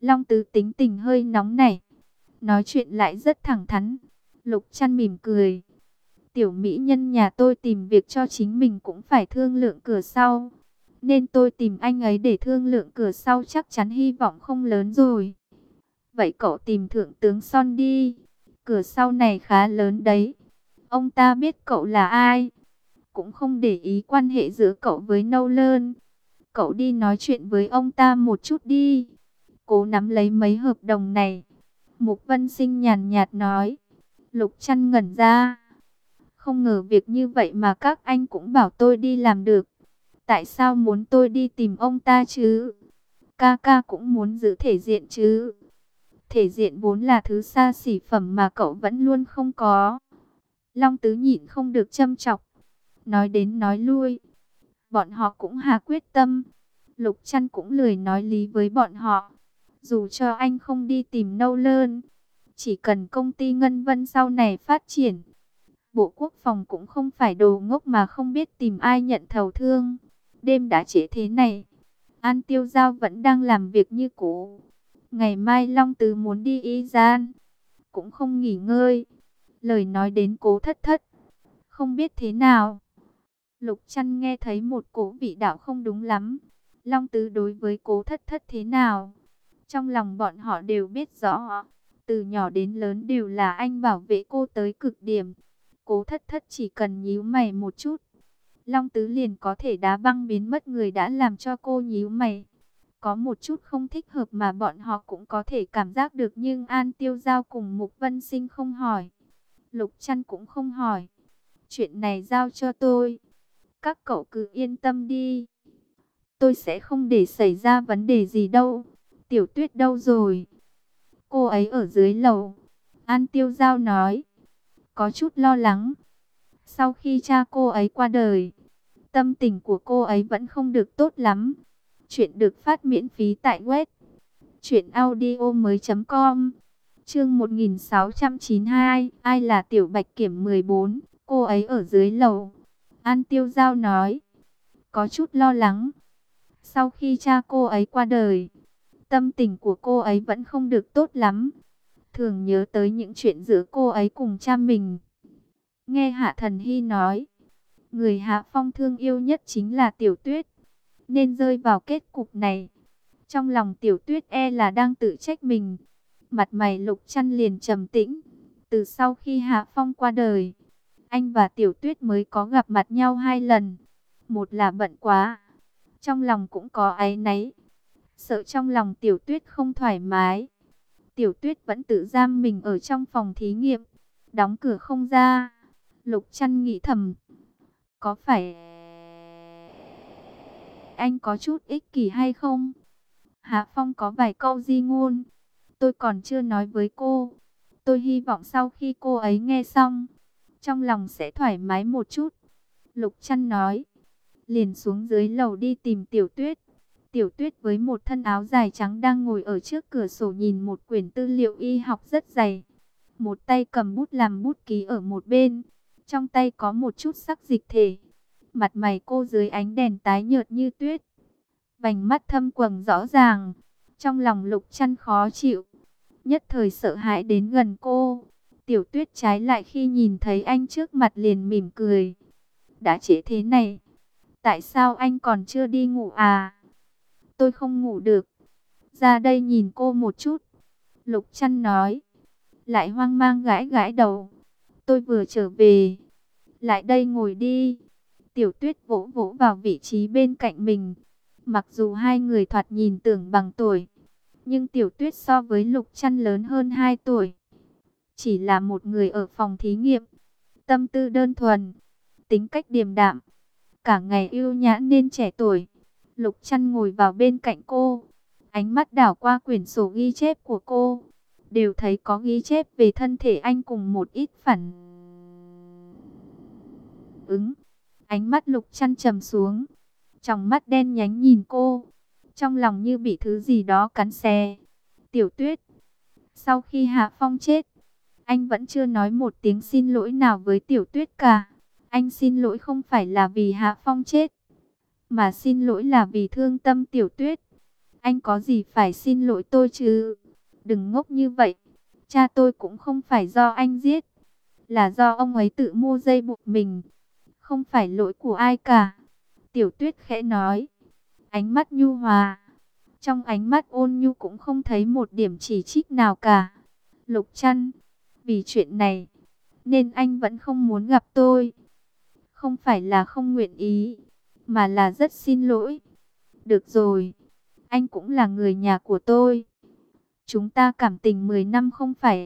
Long Tứ tính tình hơi nóng nảy, nói chuyện lại rất thẳng thắn. Lục Trăn mỉm cười. Tiểu mỹ nhân nhà tôi tìm việc cho chính mình cũng phải thương lượng cửa sau. Nên tôi tìm anh ấy để thương lượng cửa sau, chắc chắn hy vọng không lớn rồi. Vậy cậu tìm thượng tướng Son đi. Cửa sau này khá lớn đấy. Ông ta biết cậu là ai. Cũng không để ý quan hệ giữa cậu với Nolan. Cậu đi nói chuyện với ông ta một chút đi. Cố nắm lấy mấy hợp đồng này. Mục Vân Sinh nhàn nhạt nói. Lục Trăn ngẩn ra. Không ngờ việc như vậy mà các anh cũng bảo tôi đi làm được. Tại sao muốn tôi đi tìm ông ta chứ? Ca ca cũng muốn giữ thể diện chứ. Thể diện vốn là thứ xa xỉ phẩm mà cậu vẫn luôn không có. Long Tứ nhịn không được châm chọc. Nói đến nói lui. Bọn họ cũng hà quyết tâm. Lục Trăn cũng lười nói lý với bọn họ. Dù cho anh không đi tìm Nolan, chỉ cần công ty Ngân Vân sau này phát triển, Bộ Quốc phòng cũng không phải đồ ngốc mà không biết tìm ai nhận thầu thương. Đêm đã trễ thế này, An Tiêu Giao vẫn đang làm việc như cũ. Ngày mai Long Tứ muốn đi Y Gian, cũng không nghỉ ngơi. Lời nói đến Cố Thất Thất, không biết thế nào. Lục Trăn nghe thấy một cổ vị đạo không đúng lắm. Long Tứ đối với Cố Thất Thất thế nào? Trong lòng bọn họ đều biết rõ. Từ nhỏ đến lớn đều là anh bảo vệ cô tới cực điểm. Cố Thất Thất chỉ cần nhíu mày một chút, Long Tứ liền có thể đá băng biến mất người đã làm cho cô nhíu mày. Có một chút không thích hợp mà bọn họ cũng có thể cảm giác được, nhưng An Tiêu Giao cùng Mục Vân Sinh không hỏi. Lục Trăn cũng không hỏi. Chuyện này giao cho tôi. Các cậu cứ yên tâm đi. Tôi sẽ không để xảy ra vấn đề gì đâu. Tiểu Tuyết đâu rồi? Cô ấy ở dưới lầu. An Tiêu Giao nói. Có chút lo lắng. Sau khi cha cô ấy qua đời, tâm tình của cô ấy vẫn không được tốt lắm. Chuyện được phát miễn phí tại web truyệnaudiomoi.com. Chương 1692, ai là Tiểu Bạch Kiểm 14, cô ấy ở dưới lầu. An Tiêu Giao nói, có chút lo lắng. Sau khi cha cô ấy qua đời, tâm tình của cô ấy vẫn không được tốt lắm. Thường nhớ tới những chuyện giữa cô ấy cùng cha mình. Nghe Hạ Thần Hy nói, người Hạ Phong thương yêu nhất chính là Tiểu Tuyết, nên rơi vào kết cục này. Trong lòng Tiểu Tuyết là đang tự trách mình. Mặt mày Lục Trăn liền trầm tĩnh. Từ sau khi Hạ Phong qua đời, anh và Tiểu Tuyết mới có gặp mặt nhau 2 lần. Một là bận quá, trong lòng cũng có áy náy, sợ trong lòng Tiểu Tuyết không thoải mái. Tiểu Tuyết vẫn tự giam mình ở trong phòng thí nghiệm, đóng cửa không ra. Lục Trăn nghĩ thầm, có phải anh có chút ích kỷ hay không? Hạ Phong có vài câu di ngôn, tôi còn chưa nói với cô. Tôi hy vọng sau khi cô ấy nghe xong, trong lòng sẽ thoải mái một chút. Lục Trăn nói, liền xuống dưới lầu đi tìm Tiểu Tuyết. Tiểu Tuyết với một thân áo dài trắng đang ngồi ở trước cửa sổ nhìn một quyển tư liệu y học rất dày. Một tay cầm bút làm bút ký ở một bên, trong tay có một chút sắc dịch thể. Mặt mày cô dưới ánh đèn tái nhợt như tuyết, vành mắt thâm quầng rõ ràng. Trong lòng Lục Trăn khó chịu, nhất thời sợ hãi đến gần cô. Tiểu Tuyết trái lại khi nhìn thấy anh trước mặt liền mỉm cười. Đã trễ thế này, tại sao anh còn chưa đi ngủ à? Tôi không ngủ được, ra đây nhìn cô một chút. Lục Trăn nói, lại hoang mang gãi gãi đầu. Tôi vừa trở về, lại đây ngồi đi. Tiểu Tuyết vỗ vỗ vào vị trí bên cạnh mình. Mặc dù hai người thoạt nhìn tưởng bằng tuổi, nhưng Tiểu Tuyết so với Lục Trăn lớn hơn 2 tuổi. Chỉ là một người ở phòng thí nghiệm, tâm tư đơn thuần, tính cách điềm đạm, cả ngày yêu nhã nên trẻ tuổi. Lục Trăn ngồi vào bên cạnh cô, ánh mắt đảo qua quyển sổ ghi chép của cô, đều thấy có ghi chép về thân thể anh cùng một ít phản ứng. Ánh mắt Lục Trăn trầm xuống, tròng mắt đen nhánh nhìn cô, trong lòng như bị thứ gì đó cắn xé. Tiểu Tuyết, sau khi Hạ Phong chết, anh vẫn chưa nói một tiếng xin lỗi nào với Tiểu Tuyết cả. Anh xin lỗi không phải là vì Hạ Phong chết, mà xin lỗi là vì thương tâm Tiểu Tuyết. Anh có gì phải xin lỗi tôi chứ? Đừng ngốc như vậy. Cha tôi cũng không phải do anh giết, là do ông ấy tự mua dây buộc mình. Không phải lỗi của ai cả. Tiểu Tuyết khẽ nói, ánh mắt nhu hòa. Trong ánh mắt ôn nhu cũng không thấy một điểm chỉ trích nào cả. Lục Trăn, vì chuyện này, nên anh vẫn không muốn gặp tôi. Không phải là không nguyện ý, mà là rất xin lỗi. Được rồi, anh cũng là người nhà của tôi. Chúng ta cảm tình 10 năm không phải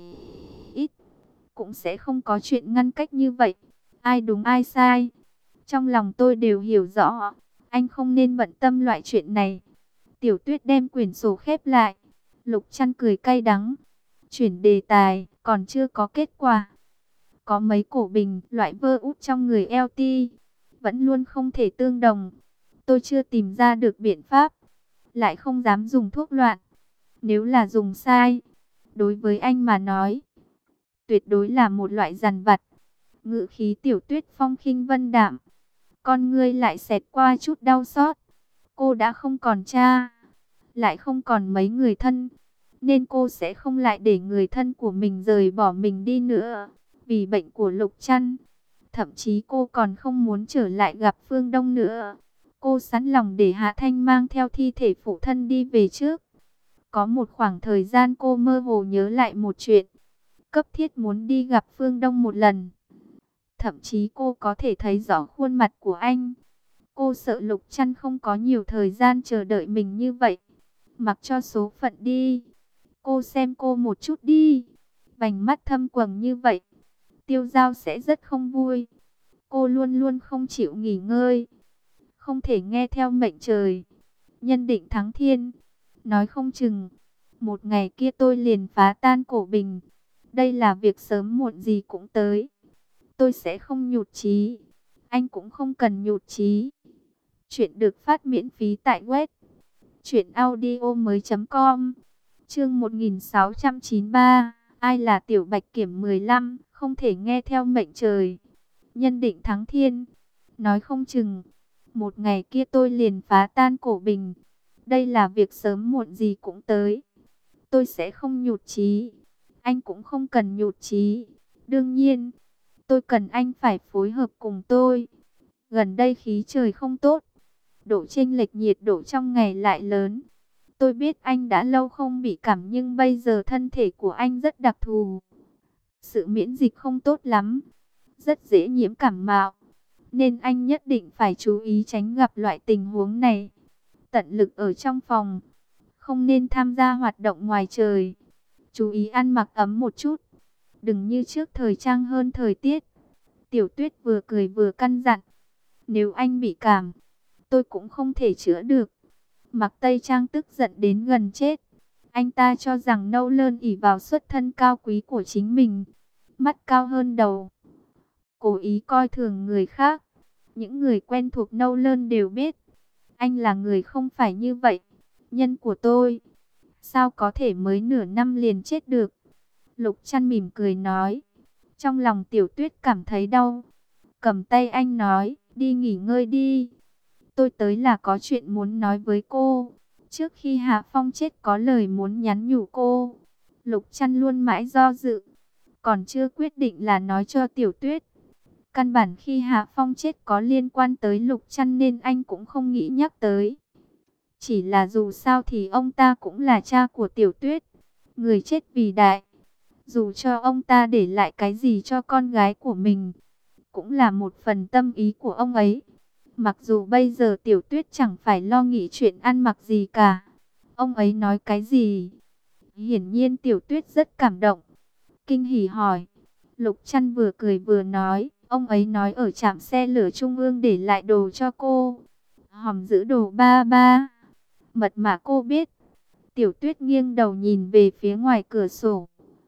ít, cũng sẽ không có chuyện ngăn cách như vậy. Ai đúng ai sai, trong lòng tôi đều hiểu rõ. Anh không nên bận tâm loại chuyện này. Tiểu Tuyết đem quyển sổ khép lại. Lục Trăn cười cay đắng. Chuyển đề tài, còn chưa có kết quả. Có mấy cổ bình, loại vơ út trong người LT, vẫn luôn không thể tương đồng. Tôi chưa tìm ra được biện pháp, lại không dám dùng thuốc loạn. Nếu là dùng sai, đối với anh mà nói, tuyệt đối là một loại dằn vặt. Ngữ khí Tiểu Tuyết phong khinh vân đạm, con ngươi lại xẹt qua chút đau xót. Cô đã không còn cha, lại không còn mấy người thân, nên cô sẽ không lại để người thân của mình rời bỏ mình đi nữa. Vì bệnh của Lục Trăn, thậm chí cô còn không muốn trở lại gặp Phương Đông nữa. Cô sẵn lòng để Hạ Thanh mang theo thi thể phụ thân đi về trước. Có một khoảng thời gian cô mơ hồ nhớ lại một chuyện, cấp thiết muốn đi gặp Phương Đông một lần. Thậm chí cô có thể thấy rõ khuôn mặt của anh. Cô sợ Lục Trăn không có nhiều thời gian chờ đợi mình như vậy. Mặc cho số phận đi. Cô xem cô một chút đi. Vành mắt thâm quầng như vậy, Tiêu Giao sẽ rất không vui. Cô luôn luôn không chịu nghỉ ngơi, không thể nghe theo mệnh trời. Nhân định thắng thiên. Nói không chừng, một ngày kia tôi liền phá tan cổ bình. Đây là việc sớm muộn gì cũng tới. Tôi sẽ không nhụt chí. Anh cũng không cần nhụt chí. Chuyện được phát miễn phí tại web truyệnaudiomoi.com. Chương 1693. Ai là Tiểu Bạch Kiểm 15, không thể nghe theo mệnh trời. Nhân định thắng thiên. Nói không chừng, một ngày kia tôi liền phá tan cổ bình. Đây là việc sớm muộn gì cũng tới. Tôi sẽ không nhụt chí. Anh cũng không cần nhụt chí. Đương nhiên, tôi cần anh phải phối hợp cùng tôi. Gần đây khí trời không tốt, độ chênh lệch nhiệt độ trong ngày lại lớn. Tôi biết anh đã lâu không bị cảm, nhưng bây giờ thân thể của anh rất đặc thù. Sự miễn dịch không tốt lắm, rất dễ nhiễm cảm mạo. Nên anh nhất định phải chú ý tránh gặp loại tình huống này. Tận lực ở trong phòng, không nên tham gia hoạt động ngoài trời. Chú ý ăn mặc ấm một chút, đừng như trước thời trang hơn thời tiết. Tiểu Tuyết vừa cười vừa căn dặn. Nếu anh bị cảm, tôi cũng không thể chữa được. Mặc Tây Trang tức giận đến gần chết. Anh ta cho rằng Nâu Lơn ỷ vào xuất thân cao quý của chính mình, mắt cao hơn đầu, cố ý coi thường người khác. Những người quen thuộc Nâu Lơn đều biết, anh là người không phải như vậy. Nhân của tôi, sao có thể mới nửa năm liền chết được? Lục Trăn mỉm cười nói. Trong lòng Tiểu Tuyết cảm thấy đau, cầm tay anh nói, đi nghỉ ngơi đi. Tôi tới là có chuyện muốn nói với cô. Trước khi Hạ Phong chết có lời muốn nhắn nhủ cô. Lục Trăn luôn mãi do dự, còn chưa quyết định là nói cho Tiểu Tuyết. Căn bản khi Hạ Phong chết có liên quan tới Lục Trăn nên anh cũng không nghĩ nhắc tới. Chỉ là dù sao thì ông ta cũng là cha của Tiểu Tuyết, người chết vì đại. Dù cho ông ta để lại cái gì cho con gái của mình, cũng là một phần tâm ý của ông ấy. Mặc dù bây giờ Tiểu Tuyết chẳng phải lo nghĩ chuyện ăn mặc gì cả. Ông ấy nói cái gì? Hiển nhiên Tiểu Tuyết rất cảm động, kinh hỉ hỏi. Lục Trăn vừa cười vừa nói, ông ấy nói ở trạm xe lửa Trung ương để lại đồ cho cô. Hòm giữ đồ ba ba. Mật mã cô biết. Tiểu Tuyết nghiêng đầu nhìn về phía ngoài cửa sổ.